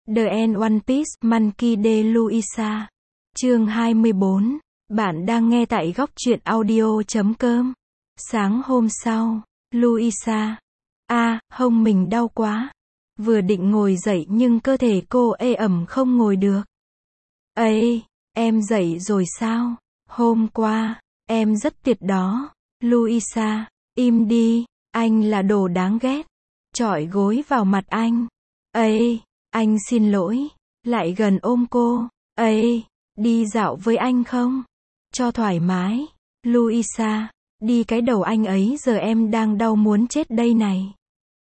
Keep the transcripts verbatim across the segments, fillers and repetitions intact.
The End One Piece, Monkey D. Luisa. Chương hai mươi bốn. Bạn đang nghe tại góc truyện audio chấm com. Sáng hôm sau, Luisa. A, hông mình đau quá. Vừa định ngồi dậy nhưng cơ thể cô ê ẩm không ngồi được. Ây, em dậy rồi sao? Hôm qua, em rất tuyệt đó. Luisa, im đi, anh là đồ đáng ghét. Chọi gối vào mặt anh. Ây, anh xin lỗi. Lại gần ôm cô. Ây, đi dạo với anh không? Cho thoải mái. Luisa, đi cái đầu anh ấy giờ em đang đau muốn chết đây này.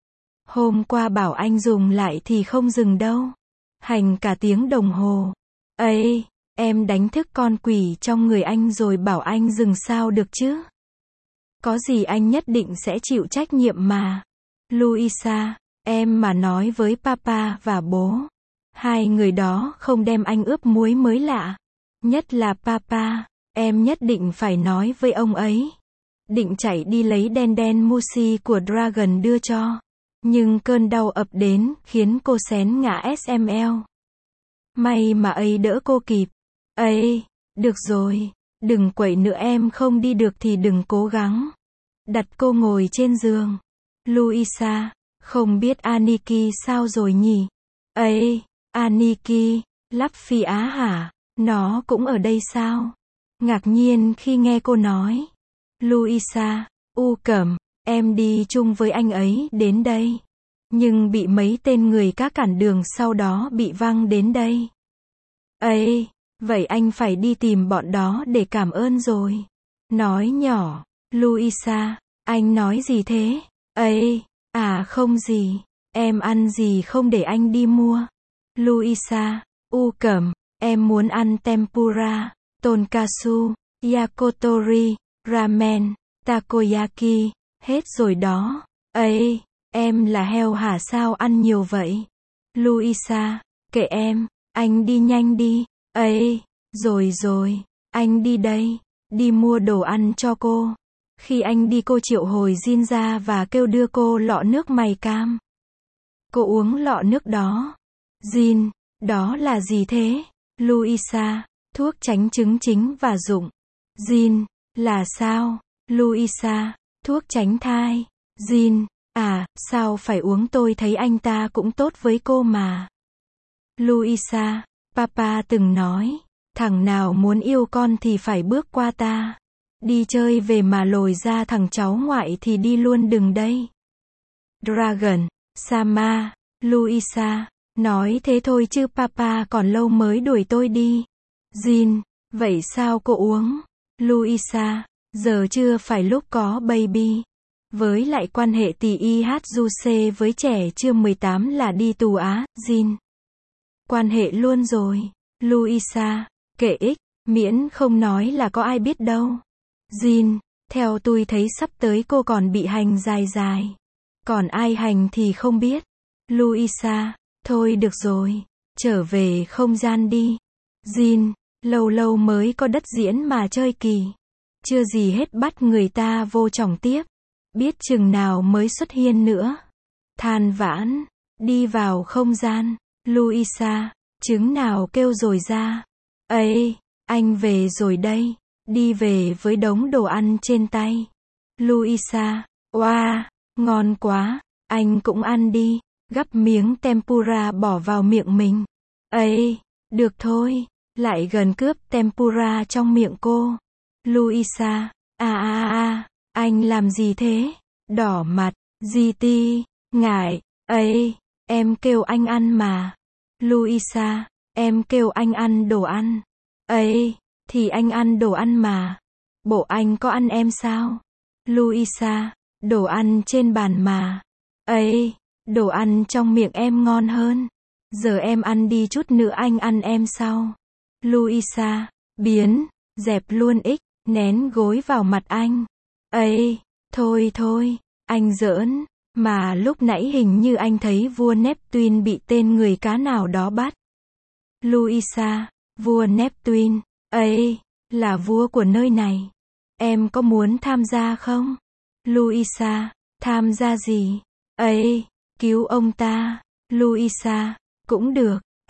Hôm qua bảo anh dùng lại thì không dừng đâu. Hành cả tiếng đồng hồ. Ây, em đánh thức con quỷ trong người anh rồi bảo anh dừng sao được chứ? Có gì anh nhất định sẽ chịu trách nhiệm mà. Luisa, em mà nói với papa và bố. Hai người đó không đem anh ướp muối mới lạ. Nhất là papa, em nhất định phải nói với ông ấy. Định chạy đi lấy đen đen Mushi của Dragon đưa cho. Nhưng cơn đau ập đến, khiến cô xén ngã ét em lờ. May mà ấy đỡ cô kịp. Ấy, được rồi, đừng quậy nữa em không đi được thì đừng cố gắng. Đặt cô ngồi trên giường. Luisa, không biết Aniki sao rồi nhỉ? Ấy, Aniki, lắp phi á hả? Nó cũng ở đây sao? Ngạc nhiên khi nghe cô nói. Luisa, u cẩm, em đi chung với anh ấy đến đây. Nhưng bị mấy tên người cá cản đường sau đó bị văng đến đây. Ấy, vậy anh phải đi tìm bọn đó để cảm ơn rồi. Nói nhỏ. Luisa, anh nói gì thế? Ấy, à không gì. Em ăn gì không để anh đi mua. Luisa, u cẩm, em muốn ăn tempura, tonkatsu, yakitori, ramen, takoyaki, hết rồi đó. Ấy, em là heo hả sao ăn nhiều vậy? Luisa, kệ em, anh đi nhanh đi. Ấy, rồi rồi, anh đi đây, đi mua đồ ăn cho cô. Khi anh đi cô triệu hồi Jin ra và kêu đưa cô lọ nước mày cam. Cô uống lọ nước đó. Jin, đó là gì thế? Luisa, thuốc tránh chứng chính và dụng. Jin, là sao? Luisa, thuốc tránh thai. Jin, à, sao phải uống tôi thấy anh ta cũng tốt với cô mà. Luisa, papa từng nói, thằng nào muốn yêu con thì phải bước qua ta. Đi chơi về mà lồi ra thằng cháu ngoại thì đi luôn đừng đây. Dragon, Sama, Luisa, nói thế thôi chứ papa còn lâu mới đuổi tôi đi. Jin, vậy sao cô uống? Luisa, giờ chưa phải lúc có baby. Với lại quan hệ tì i hát du xê với trẻ chưa mười tám là đi tù á, Jin. Quan hệ luôn rồi. Luisa, kệ ích, miễn không nói là có ai biết đâu. Jin, theo tôi thấy sắp tới cô còn bị hành dài dài. Còn ai hành thì không biết. Luisa, thôi được rồi, trở về không gian đi. Jin, lâu lâu mới có đất diễn mà chơi kỳ. Chưa gì hết bắt người ta vô chồng tiếp. Biết chừng nào mới xuất hiện nữa. Than vãn, đi vào không gian. Luisa, trứng nào kêu rồi ra. Ấy, anh về rồi đây. Đi về với đống đồ ăn trên tay. Luisa, oa, wow, ngon quá, anh cũng ăn đi. Gắp miếng tempura bỏ vào miệng mình. Ấy, được thôi, lại gần cướp tempura trong miệng cô. Luisa, à à à, anh làm gì thế? Đỏ mặt, gi ti, ngại, ấy, em kêu anh ăn mà. Luisa, em kêu anh ăn đồ ăn. Ấy, thì anh ăn đồ ăn mà. Bộ anh có ăn em sao? Luisa, đồ ăn trên bàn mà. Ấy, đồ ăn trong miệng em ngon hơn. Giờ em ăn đi chút nữa anh ăn em sau. Luisa, biến, dẹp luôn ích, nén gối vào mặt anh. Ấy, thôi thôi, anh giỡn, mà lúc nãy hình như anh thấy vua Neptune bị tên người cá nào đó bắt. Luisa, vua Neptune, ấy, là vua của nơi này. Em có muốn tham gia không? Luisa, tham gia gì? Ấy, cứu ông ta. Luisa, cũng được.